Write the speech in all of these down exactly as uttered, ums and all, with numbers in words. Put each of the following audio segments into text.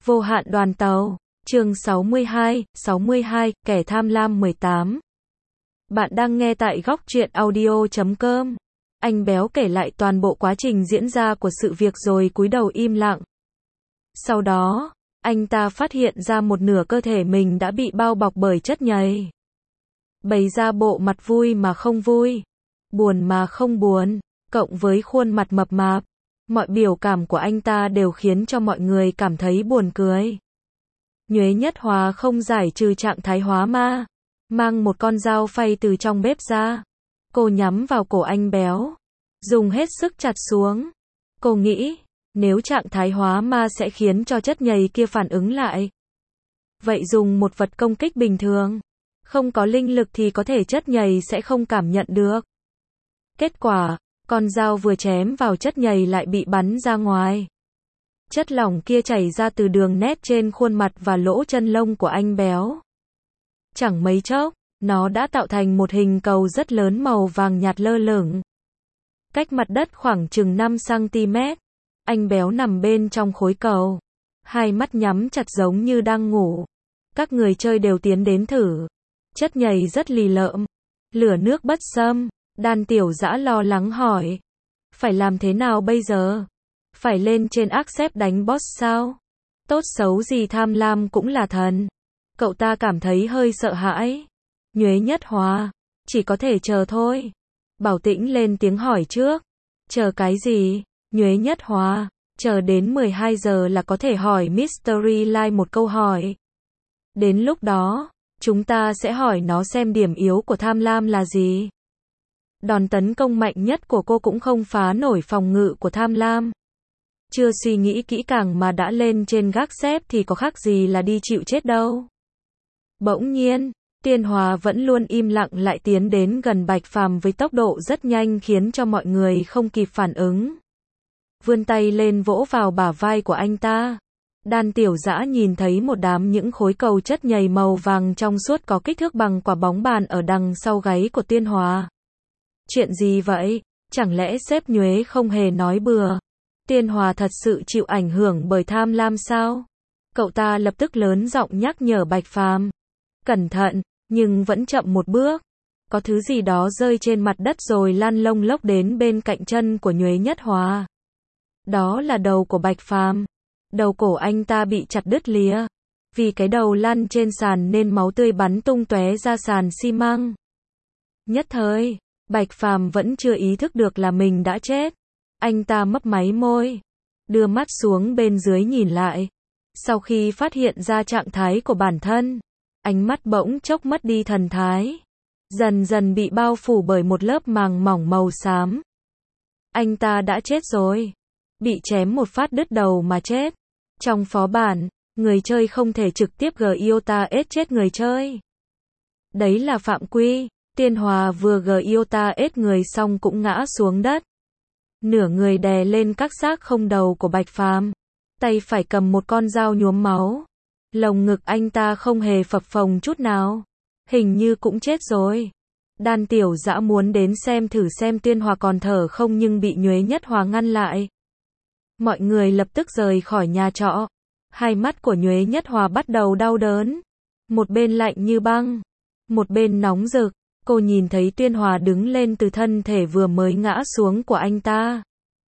Vô hạn đoàn tàu, chương sáu mươi hai, sáu mươi hai, kẻ tham lam mười tám. Bạn đang nghe tại góc truyện audio chấm com. Anh béo kể lại toàn bộ quá trình diễn ra của sự việc rồi cúi đầu im lặng. Sau đó, anh ta phát hiện ra một nửa cơ thể mình đã bị bao bọc bởi chất nhầy. Bày ra bộ mặt vui mà không vui, buồn mà không buồn, cộng với khuôn mặt mập mạp. Mọi biểu cảm của anh ta đều khiến cho mọi người cảm thấy buồn cười. Nhuế Nhất Hòa không giải trừ trạng thái hóa ma, mang một con dao phay từ trong bếp ra. Cô nhắm vào cổ anh béo, dùng hết sức chặt xuống. Cô nghĩ, nếu trạng thái hóa ma sẽ khiến cho chất nhầy kia phản ứng lại. Vậy dùng một vật công kích bình thường, không có linh lực thì có thể chất nhầy sẽ không cảm nhận được. Kết quả, con dao vừa chém vào chất nhầy lại bị bắn ra ngoài. Chất lỏng kia chảy ra từ đường nét trên khuôn mặt và lỗ chân lông của anh béo. Chẳng mấy chốc, nó đã tạo thành một hình cầu rất lớn màu vàng nhạt lơ lửng. Cách mặt đất khoảng chừng năm xăng-ti-mét. Anh béo nằm bên trong khối cầu. Hai mắt nhắm chặt giống như đang ngủ. Các người chơi đều tiến đến thử. Chất nhầy rất lì lợm. Lửa nước bất xâm. Đan Tiểu Dã lo lắng hỏi. Phải làm thế nào bây giờ? Phải lên trên Accept đánh boss sao? Tốt xấu gì tham lam cũng là thần. Cậu ta cảm thấy hơi sợ hãi. Nhuế Nhất Hòa, chỉ có thể chờ thôi. Bảo Tĩnh lên tiếng hỏi trước. Chờ cái gì? Nhuế Nhất Hòa, chờ đến mười hai giờ là có thể hỏi Mystery Live một câu hỏi. Đến lúc đó, chúng ta sẽ hỏi nó xem điểm yếu của tham lam là gì. Đòn tấn công mạnh nhất của cô cũng không phá nổi phòng ngự của tham lam. Chưa suy nghĩ kỹ càng mà đã lên trên gác xếp thì có khác gì là đi chịu chết đâu. Bỗng nhiên, Tiên Hòa vẫn luôn im lặng lại tiến đến gần Bạch Phàm với tốc độ rất nhanh khiến cho mọi người không kịp phản ứng. Vươn tay lên vỗ vào bả vai của anh ta. Đan Tiểu Dã nhìn thấy một đám những khối cầu chất nhầy màu vàng trong suốt có kích thước bằng quả bóng bàn ở đằng sau gáy của Tiên Hòa. Chuyện gì vậy? Chẳng lẽ sếp Nhuế không hề nói bừa? Tiên Hòa thật sự chịu ảnh hưởng bởi tham lam sao? Cậu ta lập tức lớn giọng nhắc nhở Bạch Phàm. Cẩn thận, nhưng vẫn chậm một bước. Có thứ gì đó rơi trên mặt đất rồi lăn lông lốc đến bên cạnh chân của Nhuế Nhất Hòa. Đó là đầu của Bạch Phàm. Đầu cổ anh ta bị chặt đứt lìa. Vì cái đầu lăn trên sàn nên máu tươi bắn tung tóe ra sàn xi măng. Nhất thời, Bạch Phàm vẫn chưa ý thức được là mình đã chết. Anh ta mấp máy môi, đưa mắt xuống bên dưới nhìn lại. Sau khi phát hiện ra trạng thái của bản thân, ánh mắt bỗng chốc mất đi thần thái, dần dần bị bao phủ bởi một lớp màng mỏng màu xám. Anh ta đã chết rồi, bị chém một phát đứt đầu mà chết. Trong phó bản, người chơi không thể trực tiếp giê i o tê ét chết người chơi. Đấy là phạm quy. Tiên Hòa vừa giê i o tê ét người xong cũng ngã xuống đất. Nửa người đè lên các xác không đầu của Bạch Phàm, tay phải cầm một con dao nhuốm máu. Lồng ngực anh ta không hề phập phồng chút nào, hình như cũng chết rồi. Đan Tiểu Dã muốn đến xem thử xem Tiên Hòa còn thở không nhưng bị Nhuế Nhất Hòa ngăn lại. Mọi người lập tức rời khỏi nhà trọ. Hai mắt của Nhuế Nhất Hòa bắt đầu đau đớn. Một bên lạnh như băng, một bên nóng rực. Cô nhìn thấy Tiên Hòa đứng lên từ thân thể vừa mới ngã xuống của anh ta.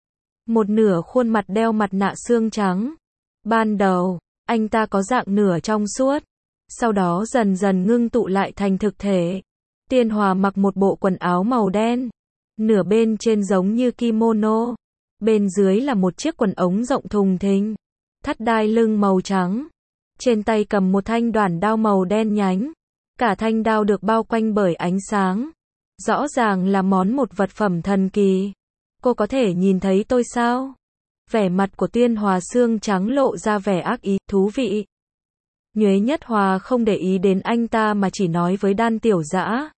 Một nửa khuôn mặt đeo mặt nạ xương trắng. Ban đầu, anh ta có dạng nửa trong suốt. Sau đó dần dần ngưng tụ lại thành thực thể. Tiên Hòa mặc một bộ quần áo màu đen. Nửa bên trên giống như kimono. Bên dưới là một chiếc quần ống rộng thùng thình. Thắt đai lưng màu trắng. Trên tay cầm một thanh đoản đao màu đen nhánh. Cả thanh đao được bao quanh bởi ánh sáng. Rõ ràng là món một vật phẩm thần kỳ. Cô có thể nhìn thấy tôi sao? Vẻ mặt của Tiên Hòa xương trắng lộ ra vẻ ác ý, thú vị. Nhuế Nhất Hòa không để ý đến anh ta mà chỉ nói với Đan Tiểu Dã.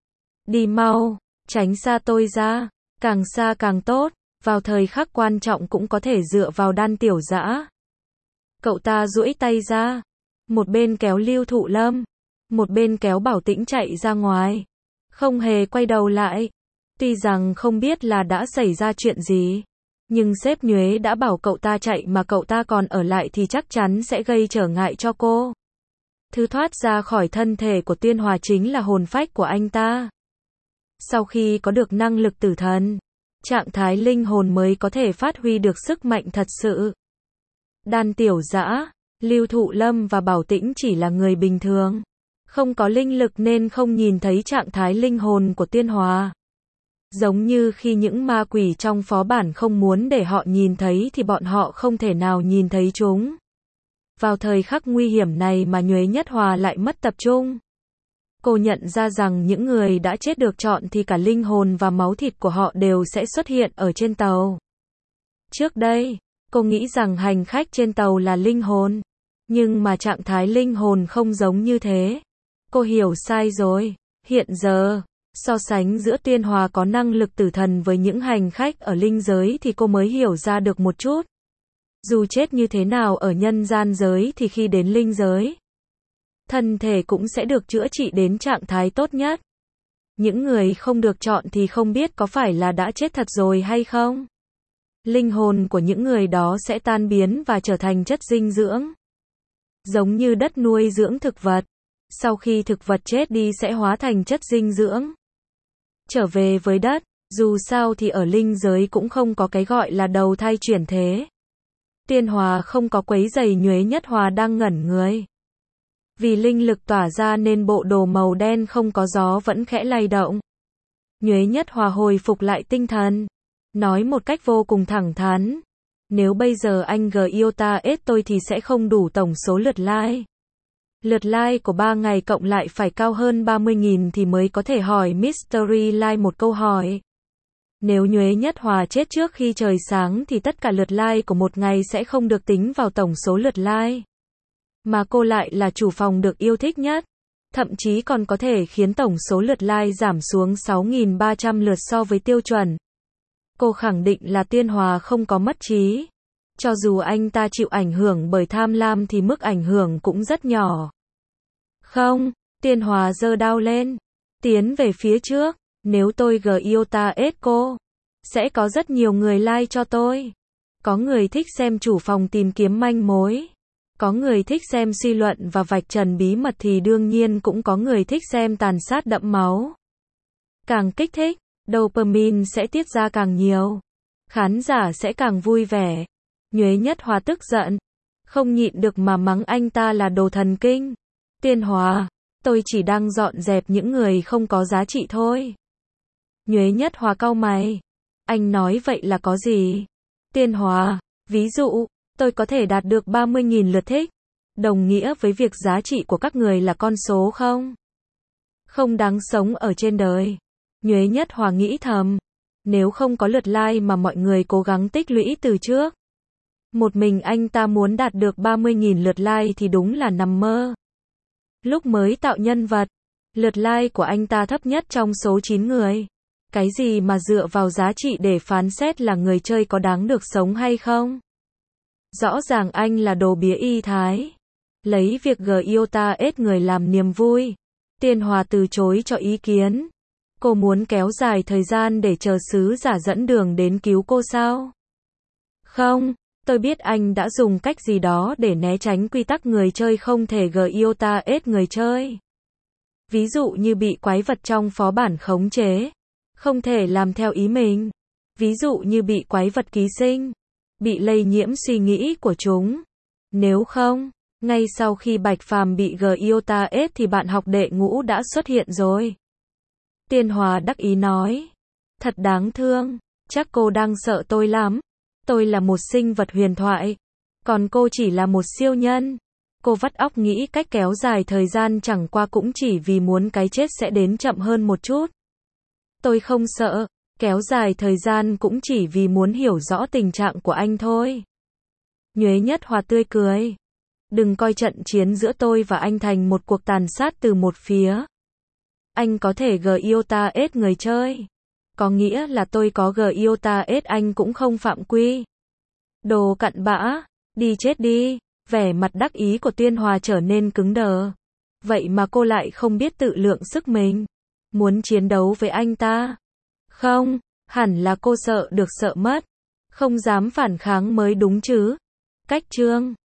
Đi mau, tránh xa tôi ra, càng xa càng tốt, vào thời khắc quan trọng cũng có thể dựa vào Đan Tiểu Dã. Cậu ta duỗi tay ra, một bên kéo Lưu Thụ Lâm, một bên kéo Bảo Tĩnh chạy ra ngoài, không hề quay đầu lại. Tuy rằng không biết là đã xảy ra chuyện gì, Nhưng sếp Nhuế đã bảo cậu ta chạy mà cậu ta còn ở lại thì chắc chắn sẽ gây trở ngại cho cô. Thứ thoát ra khỏi thân thể của Tiên Hòa chính là hồn phách của anh ta. Sau khi có được năng lực tử thần, trạng thái linh hồn mới có thể phát huy được sức mạnh thật sự. Đan Tiểu Dã, Lưu Thụ Lâm và Bảo Tĩnh chỉ là người bình thường, không có linh lực nên không nhìn thấy trạng thái linh hồn của Tiên Hòa. Giống như khi những ma quỷ trong phó bản không muốn để họ nhìn thấy thì bọn họ không thể nào nhìn thấy chúng. Vào thời khắc nguy hiểm này mà Nhuế Nhất Hòa lại mất tập trung. Cô nhận ra rằng những người đã chết được chọn thì cả linh hồn và máu thịt của họ đều sẽ xuất hiện ở trên tàu. Trước đây, cô nghĩ rằng hành khách trên tàu là linh hồn, nhưng mà trạng thái linh hồn không giống như thế. Cô hiểu sai rồi. Hiện giờ, so sánh giữa Tiên Hòa có năng lực tử thần với những hành khách ở linh giới thì cô mới hiểu ra được một chút. Dù chết như thế nào ở nhân gian giới thì khi đến linh giới, thân thể cũng sẽ được chữa trị đến trạng thái tốt nhất. Những người không được chọn thì không biết có phải là đã chết thật rồi hay không. Linh hồn của những người đó sẽ tan biến và trở thành chất dinh dưỡng. Giống như đất nuôi dưỡng thực vật. Sau khi thực vật chết đi sẽ hóa thành chất dinh dưỡng. Trở về với đất, dù sao thì ở linh giới cũng không có cái gọi là đầu thai chuyển thế. Tiên Hòa không có quấy rầy Nhuế Nhất Hòa đang ngẩn người. Vì linh lực tỏa ra nên bộ đồ màu đen không có gió vẫn khẽ lay động. Nhuế Nhất Hòa hồi phục lại tinh thần, nói một cách vô cùng thẳng thắn. Nếu bây giờ anh gờ yêu ta ết tôi thì sẽ không đủ tổng số lượt like. Lượt like của ba ngày cộng lại phải cao hơn ba mươi nghìn thì mới có thể hỏi Mystery Like một câu hỏi. Nếu Nhuế Nhất Hòa chết trước khi trời sáng thì tất cả lượt like của một ngày sẽ không được tính vào tổng số lượt like. Mà cô lại là chủ phòng được yêu thích nhất. Thậm chí còn có thể khiến tổng số lượt like giảm xuống sáu nghìn ba trăm lượt so với tiêu chuẩn. Cô khẳng định là Tiên Hòa không có mất trí. Cho dù anh ta chịu ảnh hưởng bởi tham lam thì mức ảnh hưởng cũng rất nhỏ. Không, Tiên Hòa giơ đao lên, tiến về phía trước. Nếu tôi gờ yêu ta ết cô, sẽ có rất nhiều người like cho tôi. Có người thích xem chủ phòng tìm kiếm manh mối. Có người thích xem suy luận và vạch trần bí mật thì đương nhiên cũng có người thích xem tàn sát đẫm máu. Càng kích thích, dopamine sẽ tiết ra càng nhiều. Khán giả sẽ càng vui vẻ. Nhuế Nhất Hòa tức giận, không nhịn được mà mắng anh ta là đồ thần kinh. Tiên Hòa, tôi chỉ đang dọn dẹp những người không có giá trị thôi. Nhuế Nhất Hòa cau mày. Anh nói vậy là có gì? Tiên Hòa, ví dụ, tôi có thể đạt được ba mươi nghìn lượt thích. Đồng nghĩa với việc giá trị của các người là con số không? Không đáng sống ở trên đời. Nhuế Nhất Hòa nghĩ thầm. Nếu không có lượt like mà mọi người cố gắng tích lũy từ trước. Một mình anh ta muốn đạt được ba mươi nghìn lượt like thì đúng là nằm mơ. Lúc mới tạo nhân vật, lượt like của anh ta thấp nhất trong số chín người. Cái gì mà dựa vào giá trị để phán xét là người chơi có đáng được sống hay không? Rõ ràng anh là đồ bía y thái. Lấy việc gờ yêu ta ết người làm niềm vui. Tiên Hòa từ chối cho ý kiến. Cô muốn kéo dài thời gian để chờ sứ giả dẫn đường đến cứu cô sao? Không, tôi biết anh đã dùng cách gì đó để né tránh quy tắc người chơi không thể gờ yêu ta ết người chơi. Ví dụ như bị quái vật trong phó bản khống chế. Không thể làm theo ý mình. Ví dụ như bị quái vật ký sinh. Bị lây nhiễm suy nghĩ của chúng. Nếu không, ngay sau khi Bạch Phàm bị gờ yêu ta ết thì bạn học đệ ngũ đã xuất hiện rồi. Tiên Hòa đắc ý nói. Thật đáng thương. Chắc cô đang sợ tôi lắm. Tôi là một sinh vật huyền thoại. Còn cô chỉ là một siêu nhân. Cô vắt óc nghĩ cách kéo dài thời gian chẳng qua cũng chỉ vì muốn cái chết sẽ đến chậm hơn một chút. Tôi không sợ. Kéo dài thời gian cũng chỉ vì muốn hiểu rõ tình trạng của anh thôi. Nhuế Nhất Hòa tươi cười. Đừng coi trận chiến giữa tôi và anh thành một cuộc tàn sát từ một phía. Anh có thể gờ yêu ta ết người chơi. Có nghĩa là tôi có gờ yêu ta ết anh cũng không phạm quy. Đồ cặn bã. Đi chết đi. Vẻ mặt đắc ý của Tiên Hòa trở nên cứng đờ. Vậy mà cô lại không biết tự lượng sức mình. Muốn chiến đấu với anh ta. Không, hẳn là cô sợ được sợ mất. Không dám phản kháng mới đúng chứ. Cách chương